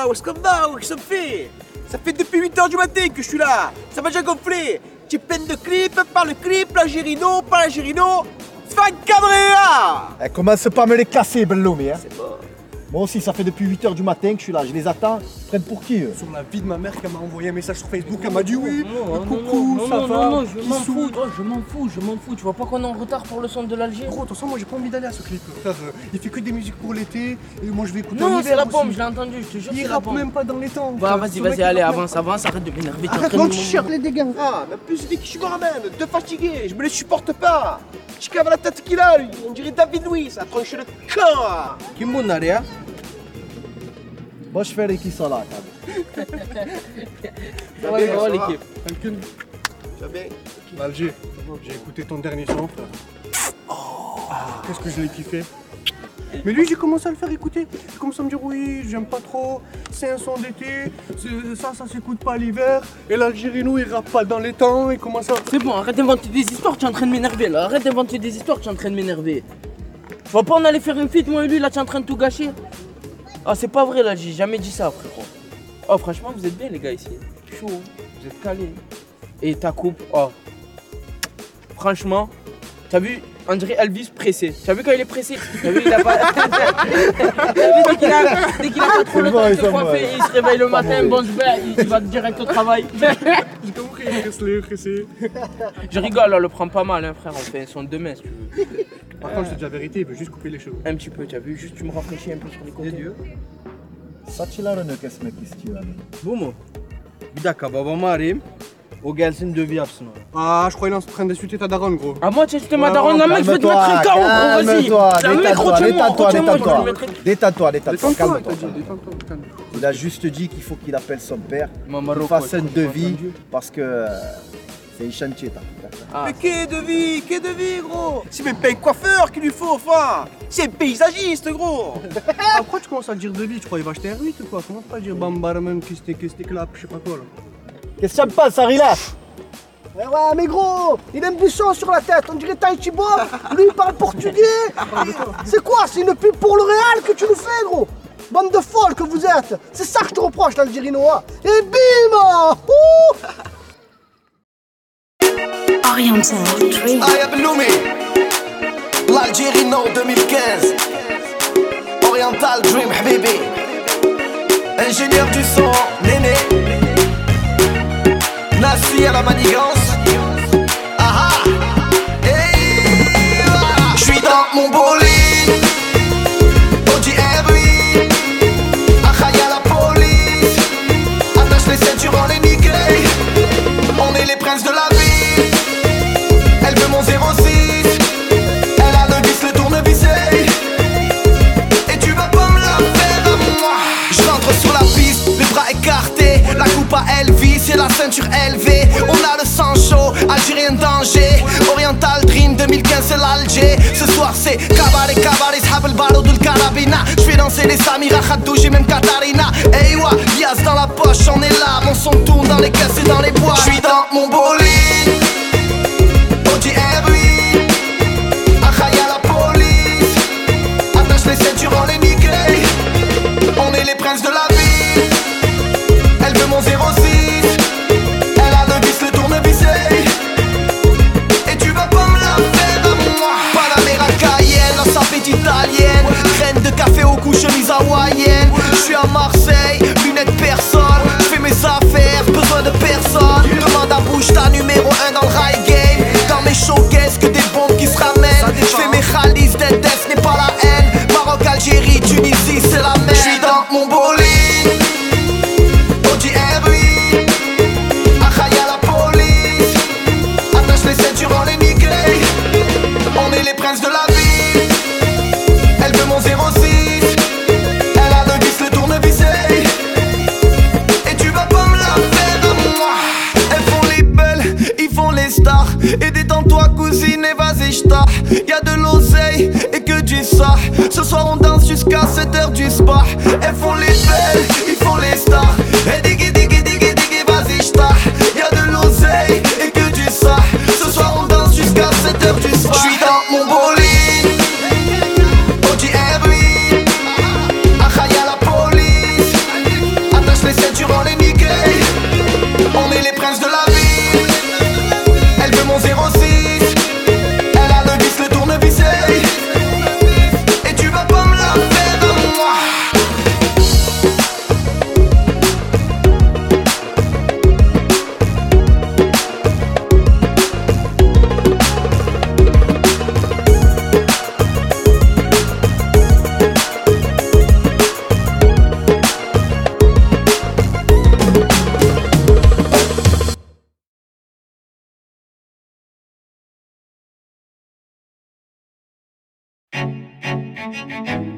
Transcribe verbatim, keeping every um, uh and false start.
va? Où est-ce qu'on va? Où est-ce que ça fait? Ça fait depuis huit heures du matin que je suis là. Ça m'a déjà gonflé. Tu es plein de clips, par le clip, l'Algérino, par l'Algérino. C'est pas cadré là. Eh, commence pas à me les casser, Belloumi. Hein. C'est bon. Moi aussi, ça fait depuis huit heures du matin que je suis là. Je les attends. Ils prennent pour qui eux? Sur la vie de ma mère, qu'elle m'a envoyé un message sur Facebook, elle m'a dit oui, Non, non, coucou, non, ça non, va, non, non, je m'en Kissou. fous, oh, je m'en fous, je m'en fous. Tu vois pas qu'on est en retard pour le son de l'Alger? Gros, de toute façon, moi j'ai pas envie d'aller à ce clip. Frère, euh, il fait que des musiques pour l'été, et moi je vais écouter en Non, hiver c'est la aussi. bombe, je l'ai entendu, je te jure, Il c'est la rappe bombe. même pas dans les temps. Bah frère. vas-y, Ce vas-y, mec, allez, il rappe avance, avance, arrête de m'énerver. t'es en Arrête, train de non, me- tu cherches les dégâts. Ah, mais plus vite que je me ramène. Deux fatigués. Je me les supporte pas. Je cave la tête qu'il a, lui. On dirait David Louis, ça tranche le camp. Kimbo Naria. Moi, je fais les qui sont là. Quand même. Ouais, bien, ouais, ça va. l'équipe. Calcul. Tu vas bien? Alger, j'ai écouté ton dernier son, frère. Ah, qu'est-ce que je l'ai kiffé. Mais lui, j'ai commencé à le faire écouter. Il commence à me dire oui, j'aime pas trop, c'est un son d'été, c'est- ça, ça s'écoute pas l'hiver. Et l'Algérino, il rappe pas dans les temps, il commence à. C'est bon, arrête d'inventer des histoires, tu es en train de m'énerver là. Arrête d'inventer des histoires, tu es en train de m'énerver. Tu vois pas, on allait faire une feat, moi et lui, là, tu es en train de tout gâcher. Ah, c'est pas vrai là, j'ai jamais dit ça, frérot. Oh, franchement, vous êtes bien, les gars, ici. Chaud, vous êtes calés. Et ta coupe, oh. Franchement, t'as vu, on dirait Elvis pressé. T'as vu quand il est pressé? T'as vu, il a pas. T'as vu, dès qu'il a, dès qu'il a pas trop le bon, temps de ils se sont coiffer, bons. il se réveille le matin, bon, je vais, il, il va direct au travail. J'ai compris, il reste les pressé. Je rigole, on le prend pas mal, hein, frère, on fait un son de demain si tu veux. Par contre, je te dis la vérité, il veut juste couper les cheveux. Un petit peu, t'as vu, juste tu me rafraîchis un peu sur les côtés. Ça, tu l'as, le qu'est-ce mec, qu'est-ce que tu as? Boum. Bir dakika babamı arayayım. O gelsin dövü yapsın ona. Ah, je crois qu'il est en train d'insulter ta daronne, gros. Ah, moi, tu sais, ma daronne, la mec, je vais te Calme-toi, mettre un carreau, gros, vas-y. calme-toi, C'est un mec, détends-toi, retiens-moi, détends-toi, retiens-moi, je vais détends-toi. le mettre. Détends-toi, détends-toi, Détends-toi, calme-toi. t'as dit, détends-toi, calme. Il a juste dit qu'il faut qu'il appelle son père, Maman qu'il Rocco, fasse un écoute, t'as devis, entendu parce que euh, c'est un chantier. t'as. Ah. Mais qu'est de vie, qu'est de vie, gros. C'est même pas un coiffeur qu'il lui faut, enfin. C'est un paysagiste, gros. Ah, pourquoi tu commences à dire de vie? Tu crois qu'il va acheter un huit ou quoi? Comment pas dire bambarman, kiste, kiste, clap, je sais pas quoi là. Qu'est-ce que ça me passe, ça relaxe? Eh ouais, mais gros, il a un buisson sur la tête, on dirait Tahiti Bob. Lui, il parle portugais. C'est quoi? C'est une pub pour le Real que tu nous fais, gros? Bande de folles que vous êtes. C'est ça que je te reproche, l'Algérino. Hein. Et bim! Ouh. Oriental Dream. Ah, ya Belloumi, l'Algérino deux mille quinze. Oriental Dream, habibi. Ingénieur du son, Néné. Nassi à la manigance. Ah ah. Hey, voilà. J'suis dans mon bolide. Audi R huit. Achaï à la police. Attache les ceintures, on les niquer. On est les princes de la vie. Elle veut mon zéro six. Elle a le vis, le tournevis. Et tu vas pas me la faire à moi. Je rentre sur la piste, les bras écartés. La coupe à Elvis et la ceinture élevée. On a le sang chaud, Algérien danger. Oriental Dream deux mille quinze c'est l'Alger. Ce soir c'est cabaret, cabaret, s'hab el barreau de carabina. J'fais danser les Samira, Khadouj et même Katarina. Hey wa, Yas dans la poche, on est là. Mon son tourne dans les caisses et dans les bois. J'suis dans mon bolide. Audi R huit. Achaï à la police. Attache les ceintures, on les niquer. On est les princes de la vie. Elle veut mon zéro six. Elle a le vis, le tournevis. Et tu vas pas me la faire à moi. Panamera Cayenne, la sapette italienne. Graine de café au cou, chemise hawaïenne. J'suis à Marseille, lunettes personne. J'fais mes affaires, besoin de personne. Demande à bouche ta numéro un dans le rail game. Dans mes showcases que des bombes qui se ramènent. J'fais mes khalis, d'Edès n'est pas la haine. Maroc, Algérie, Tunisie, c'est la même. J'suis dans mon bolide. Audi R huit. Achaï à la police. Attache les ceintures, on les niquer. On est les princes de la vie. Elle veut mon zéro six. Elle a le vis, le tournevis. Et tu vas pas me la faire à moi. Elles font les belles, ils font les stars. Et détends-toi cousine et vas-y j't'as. Y'a de l'oseille et que du ça. Ce soir on danse jusqu'à sept heures du spa. Elles font les belles, ils font les stars. Et diggy diggy diggy diggy vas-y j't'as. Y'a de l'oseille et que du ça. Ce soir on danse jusqu'à sept heures du spa. J'suis dans mon bolide. Audi R huit. Achaï à la police. est les princes de la ville. Elle veut mon zéro six. Elle a le vis, le tournevis. Et tu vas pas me la faire à moi. Thank you.